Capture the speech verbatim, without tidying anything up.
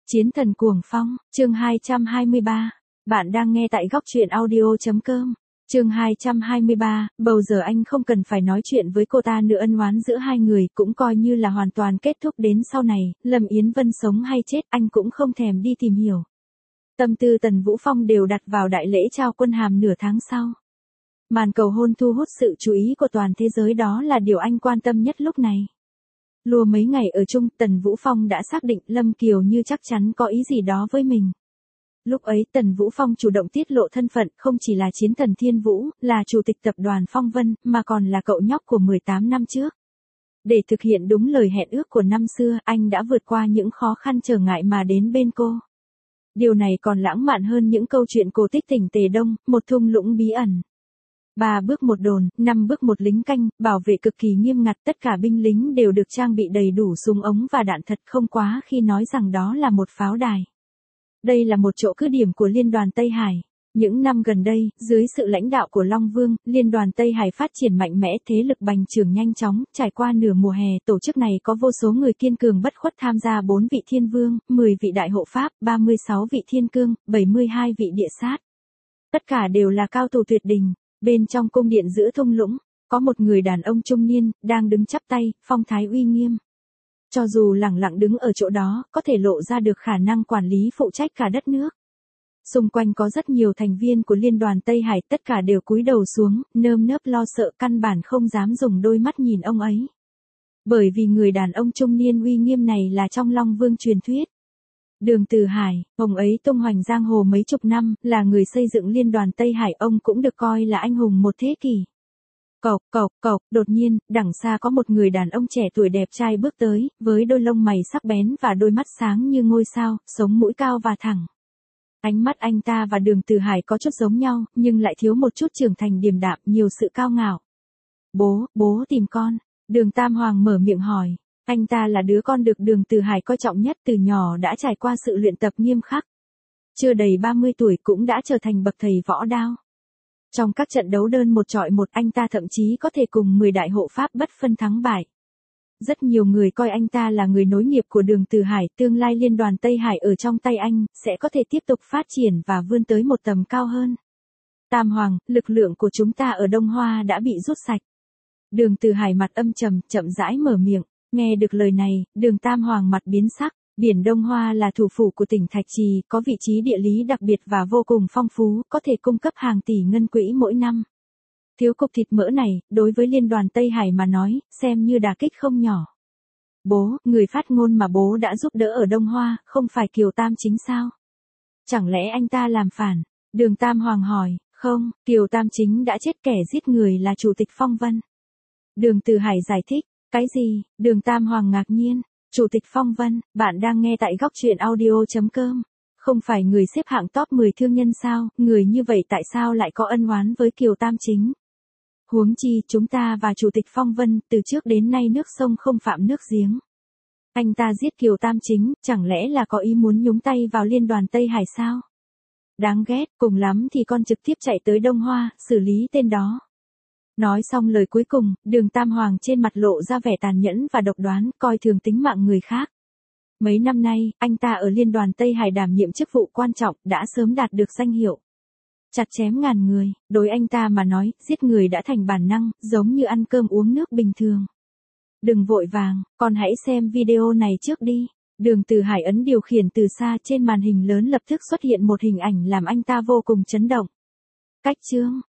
Chiến thần cuồng phong, chương hai trăm hai mươi ba. Bạn đang nghe tại góc truyện audio.com. Chương hai trăm hai mươi ba, bầu giờ anh không cần phải nói chuyện với cô ta nữa, ân oán giữa hai người cũng coi như là hoàn toàn kết thúc, đến sau này, Lâm Yến Vân sống hay chết anh cũng không thèm đi tìm hiểu. Tâm tư Tần Vũ Phong đều đặt vào đại lễ trao quân hàm nửa tháng sau. Màn cầu hôn thu hút sự chú ý của toàn thế giới, đó là điều anh quan tâm nhất lúc này. Lùa mấy ngày ở chung, Tần Vũ Phong đã xác định Lâm Kiều Như chắc chắn có ý gì đó với mình. Lúc ấy Tần Vũ Phong chủ động tiết lộ thân phận, không chỉ là chiến thần Thiên Vũ, là chủ tịch tập đoàn Phong Vân, mà còn là cậu nhóc của mười tám năm trước. Để thực hiện đúng lời hẹn ước của năm xưa, anh đã vượt qua những khó khăn trở ngại mà đến bên cô. Điều này còn lãng mạn hơn những câu chuyện cổ tích tỉnh Tề Đông, một thung lũng bí ẩn. Ba bước một đồn, năm bước một lính canh, bảo vệ cực kỳ nghiêm ngặt, tất cả binh lính đều được trang bị đầy đủ súng ống và đạn thật, không quá khi nói rằng đó là một pháo đài. Đây là một chỗ cứ điểm của Liên đoàn Tây Hải. Những năm gần đây, dưới sự lãnh đạo của Long Vương, Liên đoàn Tây Hải phát triển mạnh mẽ, thế lực bành trướng nhanh chóng, trải qua nửa mùa hè, tổ chức này có vô số người kiên cường bất khuất tham gia, bốn vị thiên vương, mười vị đại hộ pháp, ba mươi sáu vị thiên cương, bảy mươi hai vị địa sát. Tất cả đều là cao thủ tuyệt đỉnh. Bên trong cung điện giữa thung lũng, có một người đàn ông trung niên, đang đứng chắp tay, phong thái uy nghiêm. Cho dù lẳng lặng đứng ở chỗ đó, có thể lộ ra được khả năng quản lý phụ trách cả đất nước. Xung quanh có rất nhiều thành viên của Liên đoàn Tây Hải, tất cả đều cúi đầu xuống, nơm nớp lo sợ, căn bản không dám dùng đôi mắt nhìn ông ấy. Bởi vì người đàn ông trung niên uy nghiêm này là trong Long Vương truyền thuyết. Đường Từ Hải, ông ấy tung hoành giang hồ mấy chục năm, là người xây dựng Liên đoàn Tây Hải, ông cũng được coi là anh hùng một thế kỷ. Cộc, cộc, cộc, đột nhiên, đằng xa có một người đàn ông trẻ tuổi đẹp trai bước tới, với đôi lông mày sắc bén và đôi mắt sáng như ngôi sao, sống mũi cao và thẳng. Ánh mắt anh ta và Đường Từ Hải có chút giống nhau, nhưng lại thiếu một chút trưởng thành điềm đạm, nhiều sự cao ngạo. Bố, bố tìm con. Đường Tam Hoàng mở miệng hỏi. Anh ta là đứa con được Đường Từ Hải coi trọng nhất, từ nhỏ đã trải qua sự luyện tập nghiêm khắc. Chưa đầy ba mươi tuổi cũng đã trở thành bậc thầy võ đao. Trong các trận đấu đơn một chọi một, anh ta thậm chí có thể cùng mười đại hộ pháp bất phân thắng bại. Rất nhiều người coi anh ta là người nối nghiệp của Đường Từ Hải, tương lai Liên đoàn Tây Hải ở trong tay anh, sẽ có thể tiếp tục phát triển và vươn tới một tầm cao hơn. Tam Hoàng, lực lượng của chúng ta ở Đông Hoa đã bị rút sạch. Đường Từ Hải mặt âm trầm, chậm rãi mở miệng. Nghe được lời này, Đường Tam Hoàng mặt biến sắc. Biển Đông Hoa là thủ phủ của tỉnh Thạch Trì, có vị trí địa lý đặc biệt và vô cùng phong phú, có thể cung cấp hàng tỷ ngân quỹ mỗi năm. Thiếu cục thịt mỡ này, đối với Liên đoàn Tây Hải mà nói, xem như đả kích không nhỏ. Bố, người phát ngôn mà bố đã giúp đỡ ở Đông Hoa, không phải Kiều Tam Chính sao? Chẳng lẽ anh ta làm phản? Đường Tam Hoàng hỏi. Không, Kiều Tam Chính đã chết, kẻ giết người là Chủ tịch Phong Vân. Đường Từ Hải giải thích. Cái gì? Đường Tam Hoàng ngạc nhiên. Chủ tịch Phong Vân, bạn đang nghe tại góc truyện audio.com. Không phải người xếp hạng top mười thương nhân sao, người như vậy tại sao lại có ân oán với Kiều Tam Chính? Huống chi, chúng ta và Chủ tịch Phong Vân, từ trước đến nay nước sông không phạm nước giếng. Anh ta giết Kiều Tam Chính, chẳng lẽ là có ý muốn nhúng tay vào Liên đoàn Tây Hải sao? Đáng ghét, cùng lắm thì con trực tiếp chạy tới Đông Hoa, xử lý tên đó. Nói xong lời cuối cùng, Đường Tam Hoàng trên mặt lộ ra vẻ tàn nhẫn và độc đoán, coi thường tính mạng người khác. Mấy năm nay, anh ta ở Liên đoàn Tây Hải đảm nhiệm chức vụ quan trọng, đã sớm đạt được danh hiệu chặt chém ngàn người. Đối anh ta mà nói, giết người đã thành bản năng, giống như ăn cơm uống nước bình thường. Đừng vội vàng, con hãy xem video này trước đi. Đường Từ Hải ấn điều khiển từ xa, trên màn hình lớn lập tức xuất hiện một hình ảnh làm anh ta vô cùng chấn động. Cách chương,